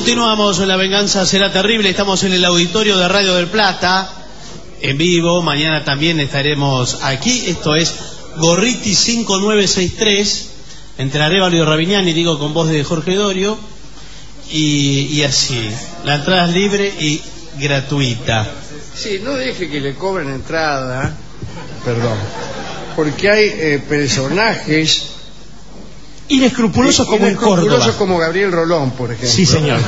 Continuamos, La Venganza Será Terrible. Estamos en el auditorio de Radio del Plata, en vivo. Mañana también estaremos aquí. Esto es Gorriti 5963, entre Arévalo y Ravignani, digo con voz de Jorge Dorio. Y así, la entrada es libre y gratuita. Sí, no deje que le cobren entrada, perdón, porque hay personajes inescrupulosos como en Córdoba, como Gabriel Rolón, por ejemplo. Sí, señor.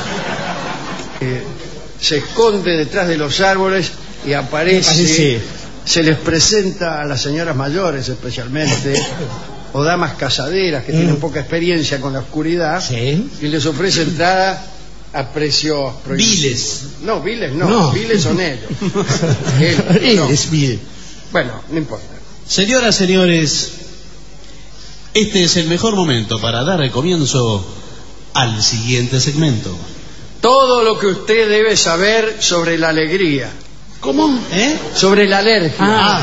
Se esconde detrás de los árboles y aparece, se les presenta a las señoras mayores especialmente, o damas casaderas que tienen poca experiencia con la oscuridad, sí, y les ofrece entrada a precios prohibidos. Viles. No, viles no, viles son ellos. Él es vil. Bueno, no importa. Señoras, señores, este es el mejor momento para dar el comienzo al siguiente segmento. Todo lo que usted debe saber sobre la alegría. ¿Cómo? Sobre la alergia.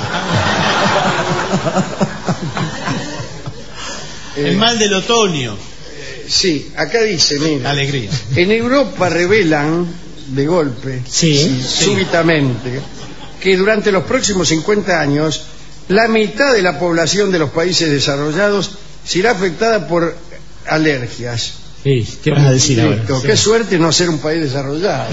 El mal del otoño. Sí, acá dice, mira, alegría. En Europa revelan de golpe, súbitamente, que durante los próximos 50 años la mitad de la población de los países desarrollados será afectada por alergias. Sí, ¿qué vas a decir ahora? Qué suerte no ser un país desarrollado.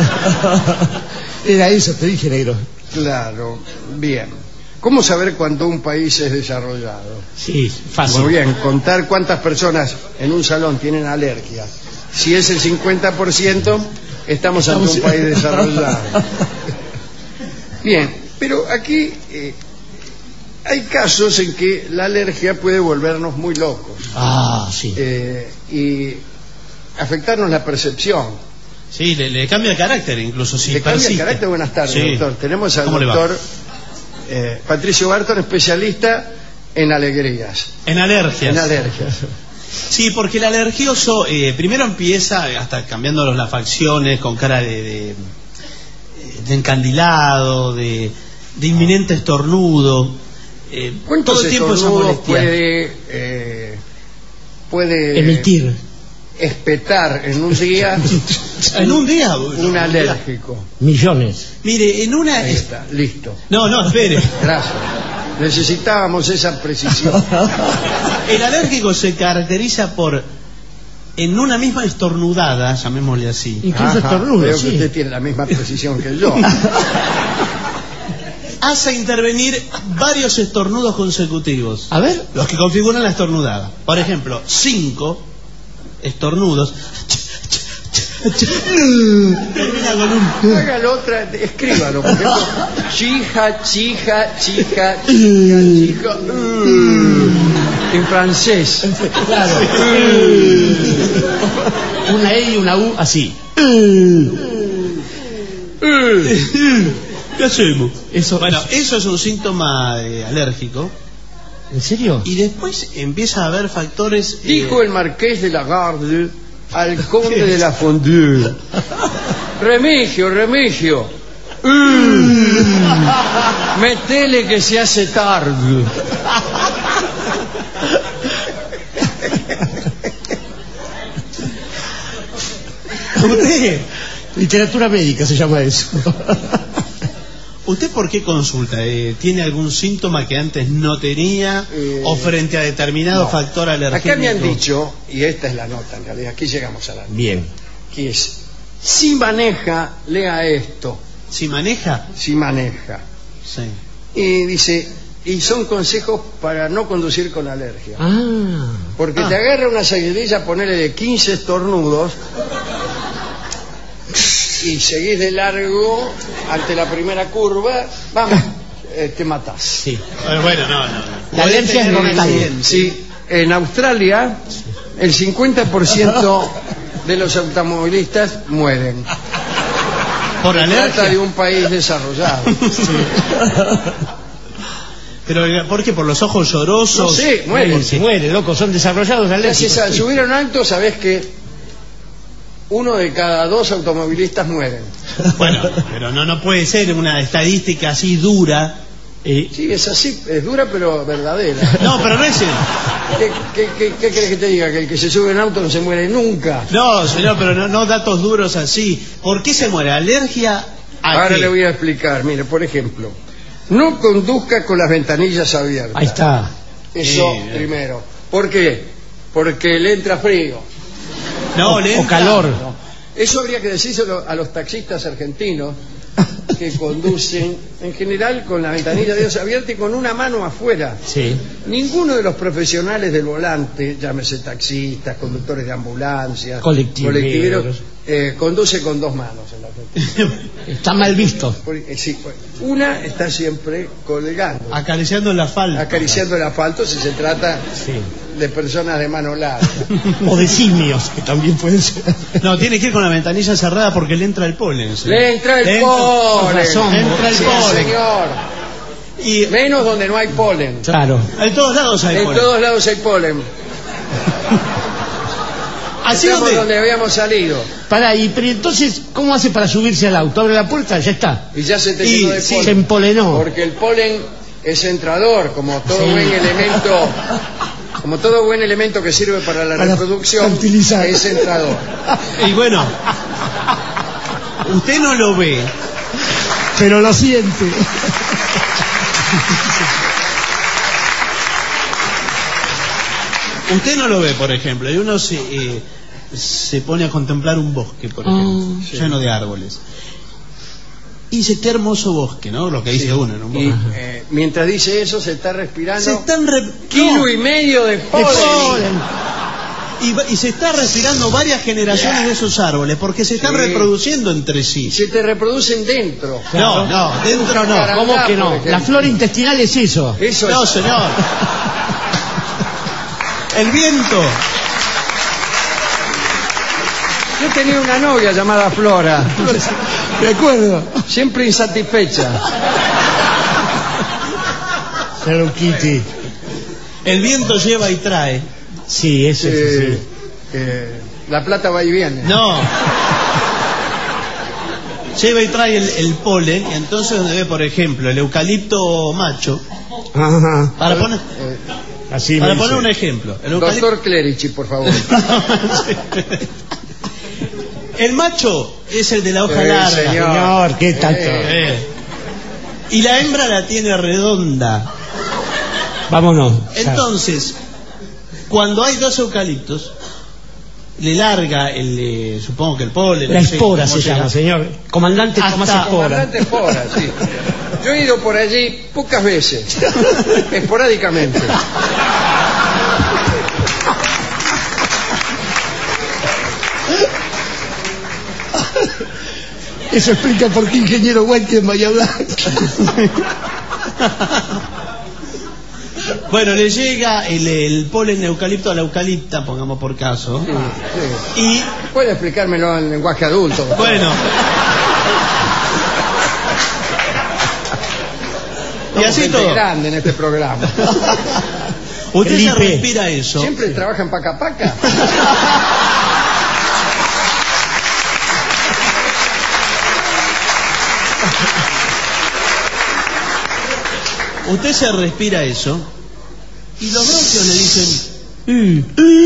Era eso, te dije, negro. Claro, bien. ¿Cómo saber cuándo un país es desarrollado? Sí, fácil. Muy bien, contar cuántas personas en un salón tienen alergia. Si es el 50%, estamos ante un país desarrollado. Bien, pero aquí hay casos en que la alergia puede volvernos muy locos. Sí. Y afectarnos la percepción. Sí, le cambia el carácter incluso. Si le cambia el carácter. Buenas tardes, doctor. Tenemos al doctor Patricio Barton, especialista en alegrías. En alergias. En alergias. Sí, porque el alergioso primero empieza hasta cambiando las facciones, con cara de encandilado, de inminente estornudo. ¿Cuántos todo el tiempo estornudos puede emitir? Espetar en un día. En un día, un alérgico. Millones. Mire, en una. Ahí está, listo. No, espere. Gracias. Necesitábamos esa precisión. El alérgico se caracteriza por, en una misma estornudada, llamémosle así. Incluso estornudo. Veo que usted tiene la misma precisión que yo. Hace intervenir varios estornudos consecutivos. A ver. Los que configuran la estornudada. Por ejemplo, 5 estornudos. Termina con un. Hágalo otra, escríbalo, por ejemplo. Chija. En francés. Claro. Una E y una U así. ¿Qué hacemos? Bueno, eso es un síntoma alérgico. ¿En serio? Y después empieza a haber factores. Dijo el marqués de Lagarde al conde de la Fondue: Remigio, metele que se hace tarde. Literatura médica se llama eso. ¿Usted por qué consulta? ¿Tiene algún síntoma que antes no tenía o frente a determinado factor alérgico? Acá me han dicho, y esta es la nota en realidad, aquí llegamos a la nota. Bien. Que es, si maneja, lea esto. ¿Si maneja? Si maneja. Sí. Y dice, y son consejos para no conducir con alergia. Porque te agarra una seguidilla, ponele de 15 estornudos y seguís de largo ante la primera curva, vamos, te matás. Sí. Bueno, no. La alergia es mortal. Sí, en Australia el 50% de los automovilistas mueren. ¿Por alergia? Se trata de un país desarrollado. ¿Pero por qué? ¿Por los ojos llorosos? No sé, mueren. Se muere, loco, son desarrollados alérgicos. Gracias a subir a un alto, sabés que 1 de cada 2 automovilistas mueren. Bueno, pero no puede ser una estadística así dura Sí, es así, es dura pero verdadera. No, pero no es... ¿Qué querés que te diga? ¿Que el que se sube en auto no se muere nunca? No, señor, pero no datos duros así. ¿Por qué se muere? ¿Alergia a Ahora qué? le voy a explicar. Mire, por ejemplo, no conduzca con las ventanillas abiertas. Ahí está. Eso primero. ¿Por qué? Porque le entra frío. No, le entra... O calor. Eso habría que decírselo a los taxistas argentinos que conducen en general con la ventanilla de Dios abierta y con una mano afuera. Sí. Ninguno de los profesionales del volante, llámese taxistas, conductores de ambulancias, Colectiveros. conduce con dos manos en la Argentina. Está mal visto. Sí, una está siempre colgando, Acariciando el asfalto. acariciando el asfalto si se trata Sí. de personas de mano larga. O de simios, que también pueden ser. No, tiene que ir con la ventanilla cerrada porque le entra el polen. ¿Sí? Le entra el Le entra- polen. razón. Entra el Sí, polen. señor. Y Menos donde no hay polen. Claro. en todos lados hay En polen. todos lados hay polen. ¿Así Estamos donde? donde habíamos salido. Pero entonces, ¿cómo hace para subirse al auto? Abre la puerta, ya está. Y ya se te Y llenó de sí, polen. Se empolenó. Porque el polen es centrador, como todo Sí. buen elemento. Como todo buen elemento que sirve para la Para reproducción, fertilizar. es centrador. Y bueno, usted no lo ve. Pero lo siente. Usted no lo ve, por ejemplo, y uno se pone a contemplar un bosque, por ejemplo, lleno de árboles. Y dice, qué hermoso bosque, ¿no? Lo que dice uno en un Y bosque. mientras dice eso, se está respirando Se están kilo y medio de polen. Y se está respirando varias generaciones de esos árboles porque se están Sí. reproduciendo entre sí. Se te reproducen dentro. No, dentro no. Caramba, ¿Cómo que por no? ejemplo. La flora intestinal es eso. Eso No, es. señor. El viento. Yo tenía una novia llamada Flora, De acuerdo. siempre insatisfecha. Hello Kitty. El viento lleva y trae. Sí, eso es así. La plata va y viene. No. Lleva y trae el polen, y entonces donde ve, por ejemplo, el eucalipto macho, Ajá. para poner, Así para me poner un dice. ejemplo, el eucalipto... Doctor Clerici, por favor. El macho es el de la hoja larga. Señor, ¿qué tanto? Y la hembra la tiene redonda. Vámonos. Entonces, cuando hay dos eucaliptos, le larga supongo que el polen. La no sé espora cómo se llama, señor. Comandante Hasta- Tomás Espora. Comandante Espora, sí. Yo he ido por allí pocas veces, esporádicamente. Eso explica por qué ingeniero White en Bahía Blanca. Bueno, le llega el polen de eucalipto a la eucalipta, pongamos por caso. Sí, sí. Y, Puede explicármelo en lenguaje adulto. bueno. Y Somos así gente todo. grande en este programa. Usted se Felipe. respira eso. ¿Siempre trabaja en Paca Paca? Usted se respira eso. Y los bronquios le dicen...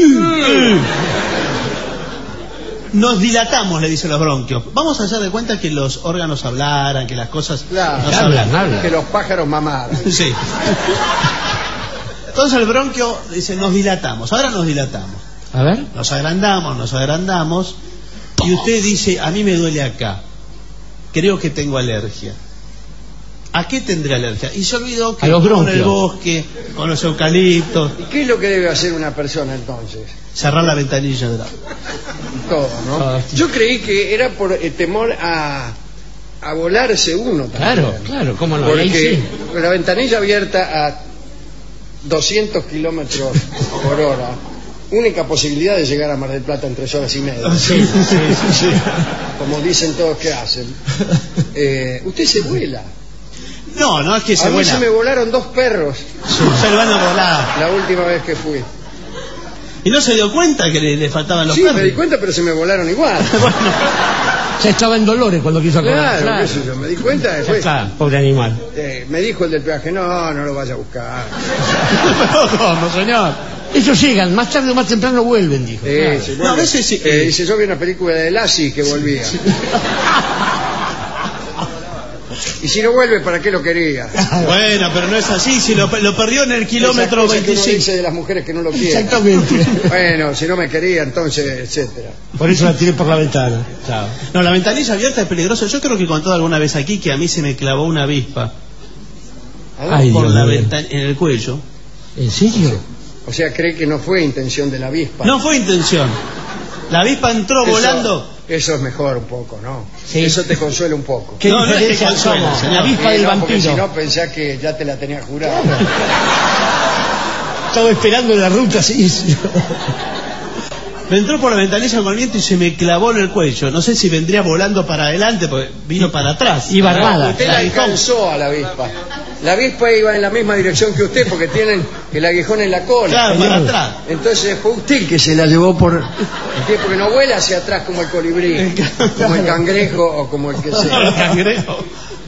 Nos dilatamos, le dicen los bronquios. Vamos a hacer de cuenta que los órganos hablaran, que las cosas Claro. nos Hablan. Que los pájaros mamaran. Sí. Entonces el bronquio dice, nos dilatamos. Ahora nos dilatamos. A ver. Nos agrandamos. Y usted dice, a mí me duele acá. Creo que tengo alergia. ¿A qué tendré alergia? Y se olvidó que A los con bronquios. el bosque, con los eucaliptos, ¿Y qué es lo que debe hacer una persona entonces? cerrar la ventanilla del auto. Todo, ¿no? Todo. Yo creí que era por temor a volarse uno también. Claro, cómo no. Y ahí Porque sí. la ventanilla abierta a 200 kilómetros por hora, única posibilidad de llegar a Mar del Plata en 3 horas y media. Sí. Como dicen todos que hacen. Usted se vuela. No es que se A mí vuela. se me volaron 2 perros Se lo van a volar. la última vez que fui. ¿Y no se dio cuenta que le faltaban los Sí, perros? me di cuenta, pero se me volaron igual. Bueno, Ya estaba en dolores cuando quiso acordar. Claro, qué sé yo, me di cuenta Ya después. está, pobre animal. Me dijo el del peaje, no lo vaya a buscar. ¿cómo, señor? Ellos llegan, más tarde o más temprano vuelven, dijo. Claro. Sí, No, a veces sí. dice, yo vi una película de Lassie que volvía. Y si no vuelve, ¿para qué lo quería? Bueno, pero no es así, si lo perdió en el kilómetro Esas cosas que uno 25. dice de las mujeres que no lo quieren. Exactamente. Bueno, si no me quería, entonces, etcétera. Por eso la tiré por la ventana. Chao. No, la ventanilla abierta es peligrosa. Yo creo que contó alguna vez aquí que a mí se me clavó una avispa Ay, por Dios la mío. ventana en el cuello. ¿En serio? O sea, cree que no fue intención de la avispa. No fue intención. La avispa entró Eso- volando. Eso es mejor un poco, ¿no? Sí. Eso te consuela un poco. ¿Qué No, no es que diferencia consuela, somos? señor. La avispa del No, porque vampiro. si no pensás que ya te la tenía jurada. Estaba esperando en la ruta, sí. Me entró por la ventanilla con el viento y se me clavó en el cuello. No sé si vendría volando para adelante, porque vino para atrás. Iba armada. Usted la El aguijón. alcanzó a la avispa. La avispa iba en la misma dirección que usted porque tienen el aguijón en la cola. Claro, para atrás. Entonces fue usted el que se la llevó por... Porque no vuela hacia atrás como el colibrí, como el cangrejo o como el que Los sea. cangrejos.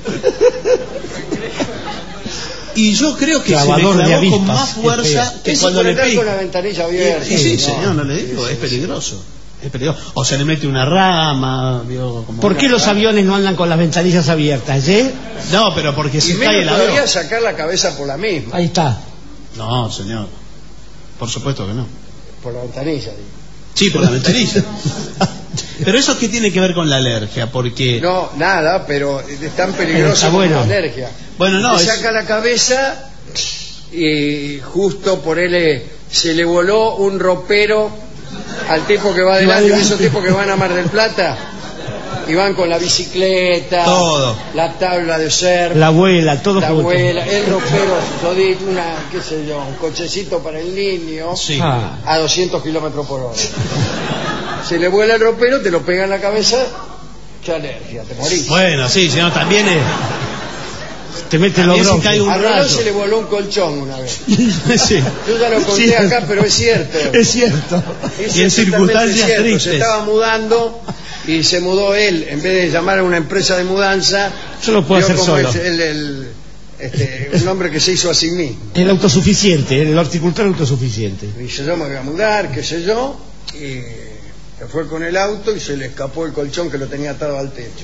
Y yo creo que Clavador se me de clavó con avispas, más fuerza que Eso cuando por le andar pica. con la ventanilla abierta. Y sí, no. señor, no le digo, es peligroso. Es peligroso. O se le mete una rama, vio, como ¿Por qué los aviones no andan con las ventanillas abiertas, No, pero porque Y se cae menos el avión. todavía sacar la cabeza por la misma, Ahí está. No, señor. Por supuesto que no. por la ventanilla. Digo. Sí, por la ventanilla. Pero eso qué tiene que ver con la alergia, porque No, nada, pero es tan peligroso Está como bueno. la alergia. bueno, no, Te es, saca la cabeza y justo por él se le voló un ropero al tipo que va adelante, de esos tipos que van a Mar del Plata y van con la bicicleta, Todo. la tabla de surf, La abuela, todo la junto. abuela, el ropero, yo di qué sé yo, un cochecito para el niño sí. Ah, a 200 kilómetros por hora. Se le vuela el ropero, te lo pega en la cabeza, qué alergia, te morís. Bueno, sí, señor, también es. te mete los También si bronquios. cae un A Rolón rayo. se le voló un colchón una vez. Sí. Yo ya lo conté Sí. acá, pero es cierto. Es cierto. Es Y en totalmente circunstancias cierto. tristes. Se estaba mudando y se mudó él. En vez de llamar a una empresa de mudanza, Yo lo puedo vio hacer cómo solo. es un hombre que se hizo a sí mismo. El autosuficiente, el horticultor autosuficiente. Dice, yo me voy a mudar, qué sé yo, y se fue con el auto y se le escapó el colchón que lo tenía atado al techo.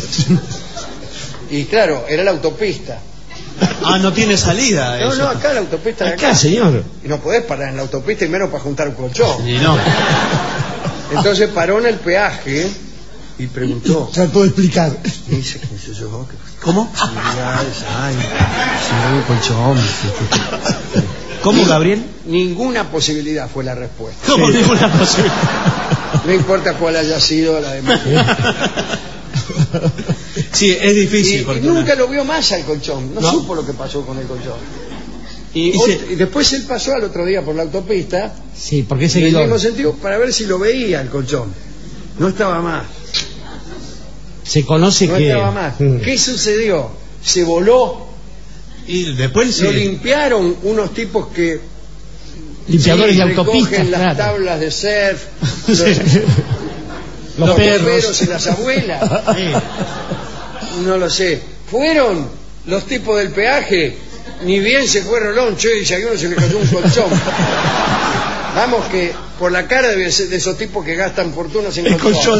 Y claro, era la autopista. Ah, no tiene salida No, eso. no, acá la autopista de Acá, acá. señor. Y no podés parar en la autopista y menos para juntar un colchón. Y no. Entonces paró en el peaje y preguntó. Trató de explicar. Y dice, ¿qué sé yo? ¿Cómo? Ay, si no hay un colchón. ¿Cómo, Gabriel? Ninguna posibilidad fue la respuesta. ¿Cómo ninguna posibilidad? No importa cuál haya sido la demás. Sí, es difícil. Y porque nunca lo vio más al colchón. No No. supo lo que pasó con el colchón. Y Y después él pasó al otro día por la autopista, Sí, porque es en el mismo seguidor. sentido, para ver si lo veía el colchón. No estaba más. Se conoce No que... estaba más. Mm. ¿Qué sucedió? Se voló. y después Lo sí. limpiaron unos tipos que Limpiadores de recogen autopistas, las claro. tablas de surf, Los perros. bomberos y las abuelas. Sí. No lo sé. Fueron los tipos del peaje. Ni bien se fue Rolón, che, y si a uno se le cayó un colchón. Vamos que por la cara debe ser de esos tipos que gastan fortunas en El colchón.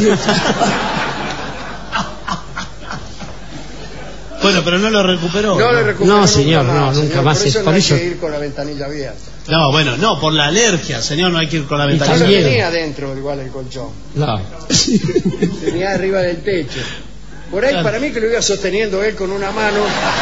Bueno, pero no lo recuperó. No le recuperó No, señor, nunca más, no, nunca más. Por eso Por no hay eso- que ir con la ventanilla abierta. No, bueno, no, por la alergia, señor, no hay que ir con la Y No ventana. lo también. tenía adentro igual el colchón. No. Tenía arriba del techo. Por ahí Claro. para mí que lo iba sosteniendo él con una mano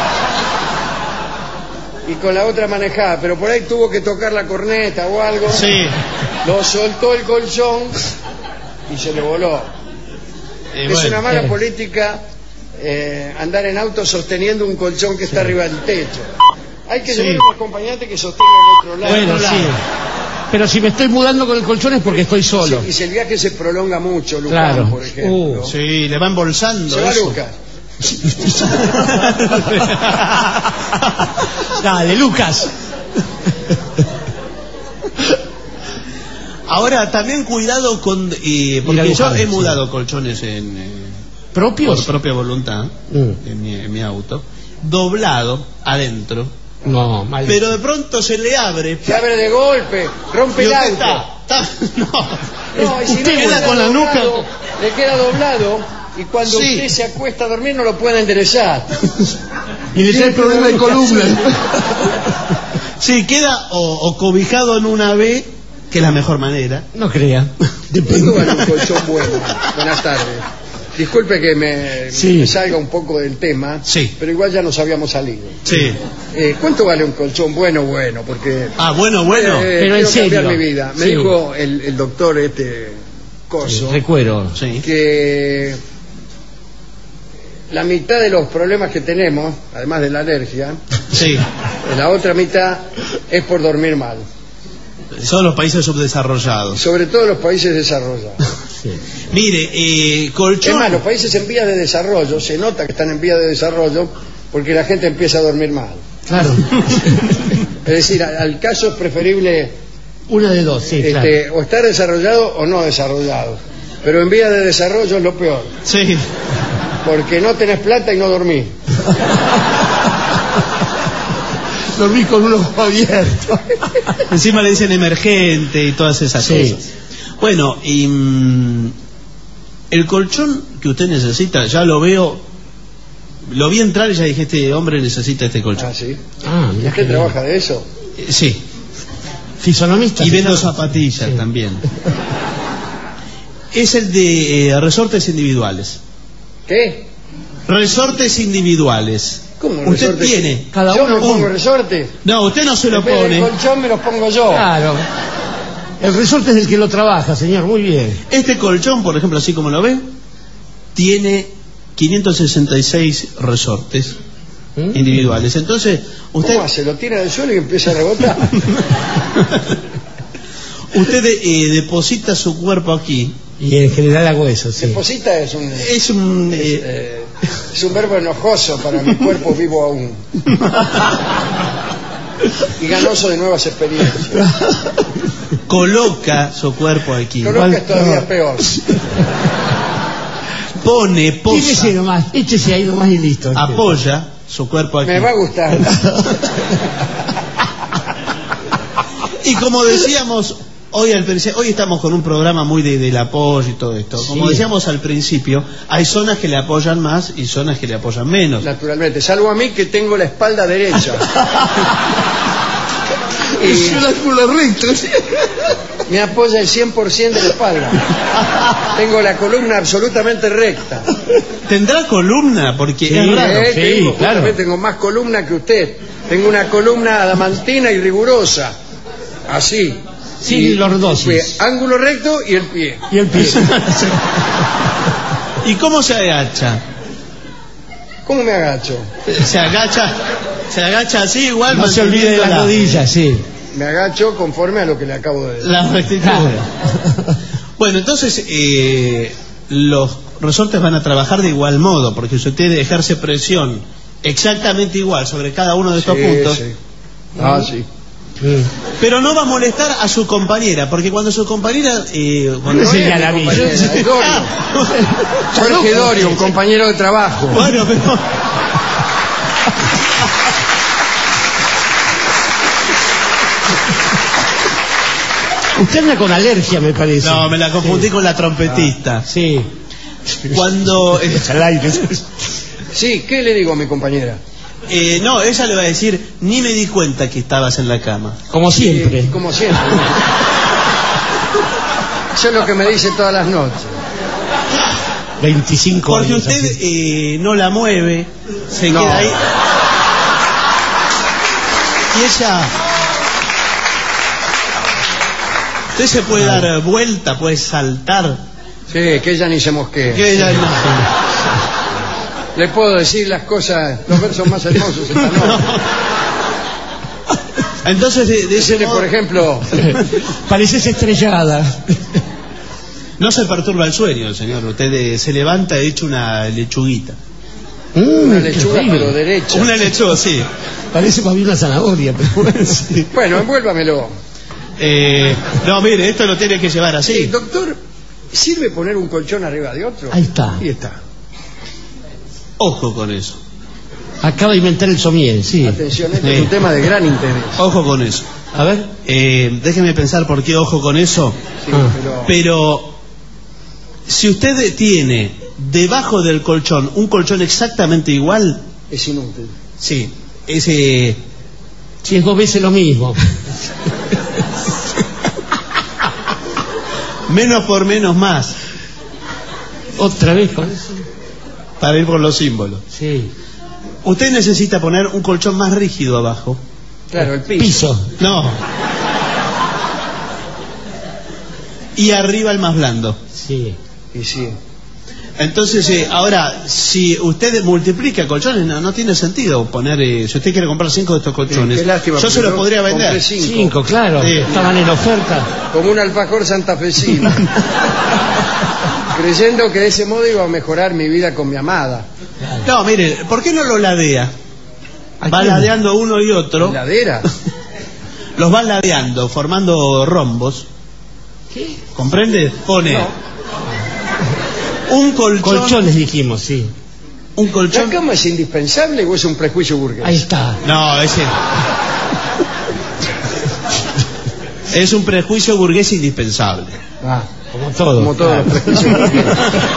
y con la otra manejada, pero por ahí tuvo que tocar la corneta o algo. Sí. Lo soltó el colchón y se le voló. Es Bueno, una mala política andar en auto sosteniendo un colchón que está arriba del techo. Hay que Sí. llevar un acompañante que sostenga el otro lado. Bueno, sí. Pero si me estoy mudando con el colchón es porque estoy solo. Sí, y si el viaje se prolonga mucho, Lucas, Claro. por ejemplo. Sí, le va embolsando. Se va eso. Lucas. Dale, Lucas. Ahora, también cuidado con... porque yo he mudado colchones ¿propios? Por propia voluntad, en mi auto, doblado adentro. No, mal. Pero de pronto se le abre. Se abre de golpe, rompe el auto. No, y si usted no queda con la nuca. Le queda doblado y cuando usted se acuesta a dormir no lo puede enderezar. Y le trae problema de columna. Sí, queda o cobijado en una B, que es la mejor manera. No crea. ¿Cuánto vale un colchón bueno? Buenas tardes. Disculpe que me salga un poco del tema, pero igual ya nos habíamos salido. Sí. ¿Cuánto vale un colchón bueno? Porque... bueno. Pero en serio. Cambiar mi vida. Me dijo el doctor Coso. Recuerdo. Que la mitad de los problemas que tenemos, además de la alergia, la otra mitad es por dormir mal. Son los países subdesarrollados. Sobre todo los países desarrollados. Mire, colchón... Es más, los países en vías de desarrollo, se nota que están en vías de desarrollo porque la gente empieza a dormir mal. Claro. Es decir, al caso es preferible... Una de dos, claro. O estar desarrollado o no desarrollado. Pero en vías de desarrollo es lo peor. Sí. Porque no tenés plata y no dormís. Dormí con un ojo abierto. Encima le dicen emergente y todas esas cosas. Bueno, y el colchón que usted necesita, ya lo veo, lo vi entrar y ya dije, este hombre necesita este colchón. ¿Sí? ¿Usted trabaja de eso? Sí. Fisonomista. Y vendo zapatillas también. Es el de resortes individuales. ¿Qué? Resortes individuales. ¿Cómo usted resorte? Tiene cada ¿Yo uno me pongo resorte? No, usted no se lo pone. El colchón me lo pongo yo. Claro. El resorte es el que lo trabaja, señor, muy bien. Este colchón, por ejemplo, así como lo ve, tiene 566 resortes individuales. Entonces, usted... ¿Cómo hace? ¿Lo tira del suelo y empieza a rebotar? Usted deposita su cuerpo aquí. Y en general hago eso, sí. Deposita es un verbo enojoso para mi cuerpo vivo aún. Y ganoso de nuevas experiencias. Coloca su cuerpo aquí. Coloca es todavía peor. Posa. Échese nomás, échese ahí nomás y listo. Apoya su cuerpo aquí. Me va a gustar. Y como decíamos hoy estamos con un programa muy del apoyo y todo esto. Como decíamos al principio, hay zonas que le apoyan más y zonas que le apoyan menos. Naturalmente, salvo a mí que tengo la espalda derecha. Es un ángulo recto. Me apoya el 100% de la espalda. Tengo la columna absolutamente recta. ¿Tendrá columna? Porque es raro. Tengo más columna que usted. Tengo una columna adamantina y rigurosa. Así. Sin lordosis. Ángulo recto y el pie. ¿Y cómo se agacha? ¿Cómo me agacho? Se agacha así igual. No se olvide de las rodillas, sí. Me agacho conforme a lo que le acabo de decir. La rectitud. Bueno, entonces los resortes van a trabajar de igual modo, porque si usted ejerce presión exactamente igual sobre cada uno de estos puntos. Sí. Pero no va a molestar a su compañera, porque cuando su compañera Jorge Dorio, un compañero de trabajo. Bueno, pero... Usted anda con alergia, me parece. No, me la confundí con la trompetista. Sí. Cuando... Sí, ¿qué le digo a mi compañera? No, ella le va a decir, ni me di cuenta que estabas en la cama. Como siempre. Como siempre. Eso es lo que me dice todas las noches. 25 porque años. Porque usted no la mueve, se queda ahí. Y ella... Usted se puede dar vuelta, puede saltar. Sí, que ella ni se mosquee. Que ella no. Le puedo decir las cosas, los versos más hermosos esta noche. Entonces, de ese modo... por ejemplo... Pareces estrellada. No se perturba el sueño, señor. Usted se levanta hecho una lechuguita. Una lechuga, pero derecha. Una lechuga, sí. Parece más bien una zanahoria, pero sí. Bueno, envuélvamelo. No, mire, esto lo tiene que llevar así. Doctor, ¿sirve poner un colchón arriba de otro? Ahí está. Ahí está. Ojo con eso. Acaba de inventar el somier, sí. Atención, este es un tema de gran interés. Ojo con eso. A ver. Déjeme pensar por qué ojo con eso. Sí, Pero si usted tiene debajo del colchón un colchón exactamente igual, es inútil. sí, ese... Si es 2 veces lo mismo. Menos por menos más, Otra vez con eso. para ir por los símbolos. Sí. Usted necesita poner un colchón más rígido abajo. Claro, el piso. No. Y arriba el más blando. Sí. Y sí. Entonces, ahora, si usted multiplica colchones, no tiene sentido poner... si usted quiere comprar 5 de estos colchones, Qué lástima, yo se los podría vender. compré 5, claro. Sí. Estaban en oferta. Como un alfajor santafesino. Creyendo que de ese modo iba a mejorar mi vida con mi amada. No, mire, ¿por qué no lo ladea? Va ladeando uno y otro. ¿Heladera? Los va ladeando, formando rombos. ¿Qué? ¿Comprende? Pone No. un colchón. Colchones dijimos, sí. Un ¿La colchón. cama es indispensable o es un prejuicio burgués? Ahí está. No, ese. Es un prejuicio burgués indispensable. Ah, Como todo. como todos los prejuicios burgueses.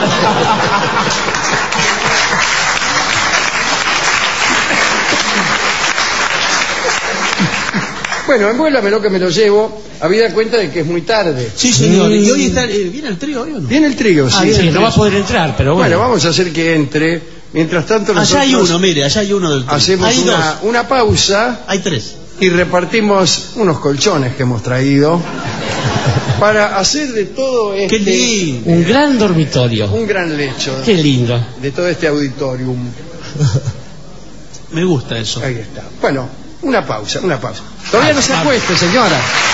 Bueno, envuélvamelo que me lo llevo, habida cuenta de que es muy tarde. Sí, señor. ¿Y hoy está, viene el trío hoy o no? ¿Viene el trío? Sí. Sí, no va a poder entrar, pero bueno. Bueno, vamos a hacer que entre. Mientras tanto nosotros Allá hay uno, mire, allá hay uno del trío. hacemos Hay dos. una pausa Hay 3. y repartimos unos colchones que hemos traído para hacer de todo Qué este lindo. Un gran dormitorio. un gran lecho, Qué lindo. de todo este auditorium. Me gusta eso. Ahí está. Bueno, una pausa, una pausa. Todavía no se acueste, señora.